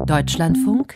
Deutschlandfunk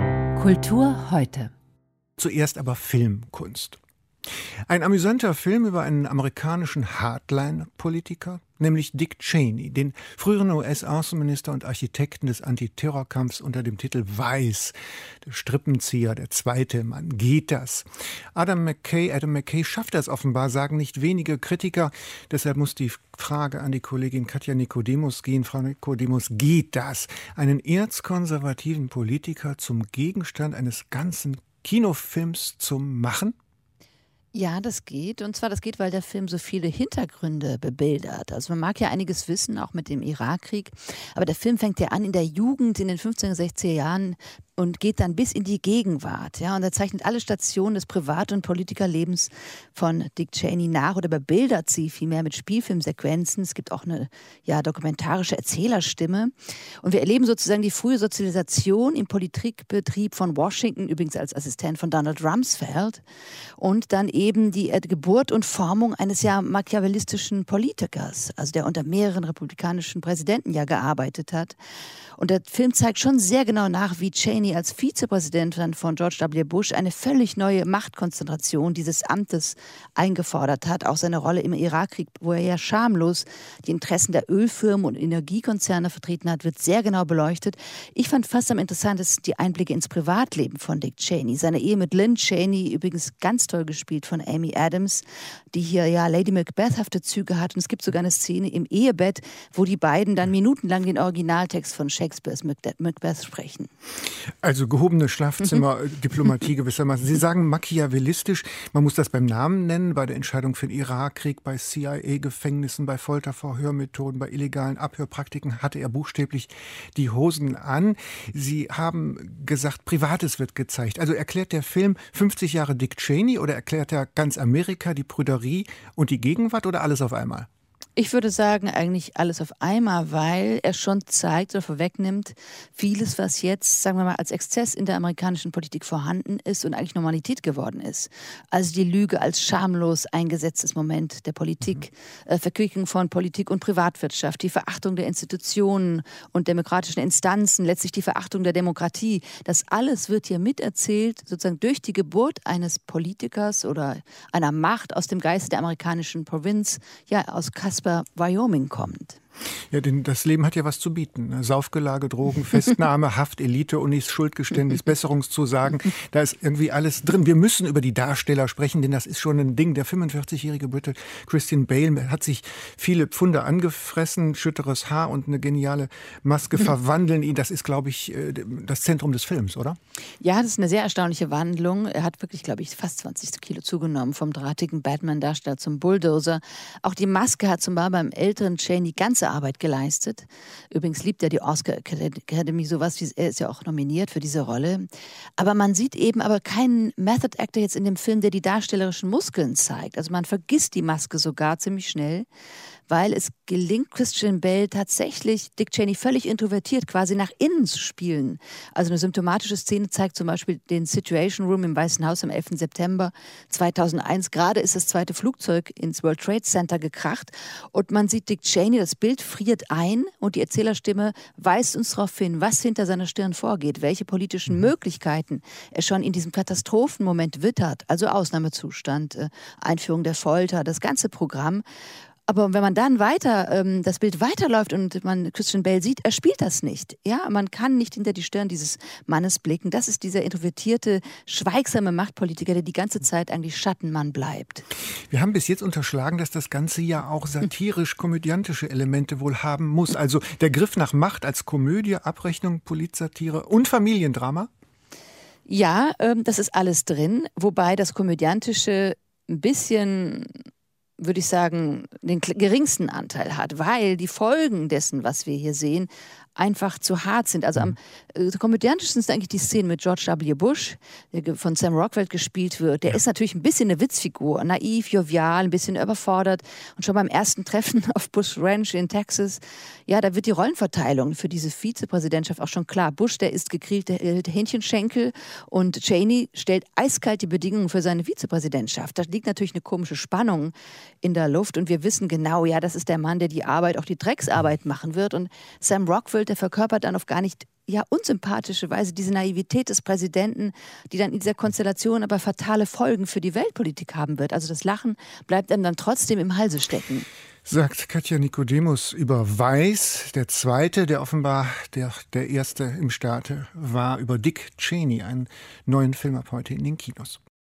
Kultur heute. Zuerst aber Filmkunst. Ein amüsanter Film über einen amerikanischen Hardline-Politiker, nämlich Dick Cheney, den früheren US-Außenminister und Architekten des Antiterrorkampfs unter dem Titel Weiß, der Strippenzieher, der zweite Mann. Geht das? Adam McKay schafft das offenbar, sagen nicht wenige Kritiker. Deshalb muss die Frage an die Kollegin Katja Nicodemus gehen. Frau Nicodemus, geht das? Einen erzkonservativen Politiker zum Gegenstand eines ganzen Kinofilms zu machen? Ja, das geht. Und zwar, das geht, weil der Film so viele Hintergründe bebildert. Also man mag ja einiges wissen, auch mit dem Irakkrieg. Aber der Film fängt ja an in der Jugend, in den 50er, 60er Jahren und geht dann bis in die Gegenwart. Ja, und er zeichnet alle Stationen des Privat- und Politikerlebens von Dick Cheney nach oder bebildert sie vielmehr mit Spielfilmsequenzen. Es gibt auch eine dokumentarische Erzählerstimme. Und wir erleben sozusagen die frühe Sozialisation im Politikbetrieb von Washington, übrigens als Assistent von Donald Rumsfeld. Und dann eben die Geburt und Formung eines machiavellistischen Politikers, also der unter mehreren republikanischen Präsidenten gearbeitet hat. Und der Film zeigt schon sehr genau nach, wie Cheney als Vizepräsident von George W. Bush eine völlig neue Machtkonzentration dieses Amtes eingefordert hat. Auch seine Rolle im Irakkrieg, wo er ja schamlos die Interessen der Ölfirmen und Energiekonzerne vertreten hat, wird sehr genau beleuchtet. Ich fand fast am interessantesten die Einblicke ins Privatleben von Dick Cheney. Seine Ehe mit Lynn Cheney, übrigens ganz toll gespielt von Amy Adams, die hier Lady Macbeth-hafte Züge hat. Und es gibt sogar eine Szene im Ehebett, wo die beiden dann minutenlang den Originaltext von Shakespeares Macbeth sprechen. Also gehobene Schlafzimmer-Diplomatie gewissermaßen. Sie sagen machiavellistisch, man muss das beim Namen nennen, bei der Entscheidung für den Irakkrieg, bei CIA-Gefängnissen, bei Folterverhörmethoden, bei illegalen Abhörpraktiken hatte er buchstäblich die Hosen an. Sie haben gesagt, Privates wird gezeigt. Also erklärt der Film 50 Jahre Dick Cheney oder erklärt er ganz Amerika, die Prüderie und die Gegenwart oder alles auf einmal? Ich würde sagen, eigentlich alles auf einmal, weil er schon zeigt oder vorwegnimmt, vieles, was jetzt, sagen wir mal, als Exzess in der amerikanischen Politik vorhanden ist und eigentlich Normalität geworden ist. Also die Lüge als schamlos eingesetztes Moment der Politik, Verquickung von Politik und Privatwirtschaft, die Verachtung der Institutionen und demokratischen Instanzen, letztlich die Verachtung der Demokratie. Das alles wird hier miterzählt, sozusagen durch die Geburt eines Politikers oder einer Macht aus dem Geiste der amerikanischen Provinz, aus Wyoming kommt. Ja, denn das Leben hat ja was zu bieten. Saufgelage, Drogen, Festnahme, Haft, Elite, Unis, Schuldgeständnis, Besserungszusagen. Da ist irgendwie alles drin. Wir müssen über die Darsteller sprechen, denn das ist schon ein Ding. Der 45-jährige Brite Christian Bale hat sich viele Pfunde angefressen, schütteres Haar und eine geniale Maske verwandeln ihn. Das ist, glaube ich, das Zentrum des Films, oder? Ja, das ist eine sehr erstaunliche Wandlung. Er hat wirklich, glaube ich, fast 20 Kilo zugenommen, vom drahtigen Batman-Darsteller zum Bulldozer. Auch die Maske hat zum Beispiel beim älteren Cheney ganze Arbeit geleistet. Übrigens liebt er die Oscar Academy sowas, er ist ja auch nominiert für diese Rolle. Aber man sieht eben keinen Method Actor jetzt in dem Film, der die darstellerischen Muskeln zeigt. Also man vergisst die Maske sogar ziemlich schnell, weil es gelingt Christian Bale tatsächlich, Dick Cheney völlig introvertiert quasi nach innen zu spielen. Also eine symptomatische Szene zeigt zum Beispiel den Situation Room im Weißen Haus am 11. September 2001. Gerade ist das zweite Flugzeug ins World Trade Center gekracht und man sieht Dick Cheney, das Bild friert ein und die Erzählerstimme weist uns darauf hin, was hinter seiner Stirn vorgeht, welche politischen Möglichkeiten er schon in diesem Katastrophenmoment wittert, also Ausnahmezustand, Einführung der Folter, das ganze Programm. Aber wenn man dann das Bild weiterläuft und man Christian Bale sieht, er spielt das nicht. Ja, man kann nicht hinter die Stirn dieses Mannes blicken. Das ist dieser introvertierte, schweigsame Machtpolitiker, der die ganze Zeit eigentlich Schattenmann bleibt. Wir haben bis jetzt unterschlagen, dass das Ganze ja auch satirisch-komödiantische Elemente wohl haben muss. Also der Griff nach Macht als Komödie, Abrechnung, Politsatire und Familiendrama? Ja, das ist alles drin. Wobei das Komödiantische ein bisschen, würde ich sagen, den geringsten Anteil hat, weil die Folgen dessen, was wir hier sehen, einfach zu hart sind. Also am komödiantischsten sind eigentlich die Szenen mit George W. Bush, der von Sam Rockwell gespielt wird. Der ist natürlich ein bisschen eine Witzfigur, naiv, jovial, ein bisschen überfordert. Und schon beim ersten Treffen auf Bush Ranch in Texas, da wird die Rollenverteilung für diese Vizepräsidentschaft auch schon klar. Bush, der isst gegrillte Hähnchenschenkel und Cheney stellt eiskalt die Bedingungen für seine Vizepräsidentschaft. Da liegt natürlich eine komische Spannung in der Luft und wir wissen genau, das ist der Mann, der die Arbeit, auch die Drecksarbeit machen wird. Und Sam Rockwell, der verkörpert dann auf gar nicht ja, unsympathische Weise, diese Naivität des Präsidenten, die dann in dieser Konstellation aber fatale Folgen für die Weltpolitik haben wird. Also das Lachen bleibt einem dann trotzdem im Halse stecken. Sagt Katja Nikodemus über Weiß. Der zweite, der offenbar der erste im Staate war, über Dick Cheney, einen neuen Film ab heute in den Kinos.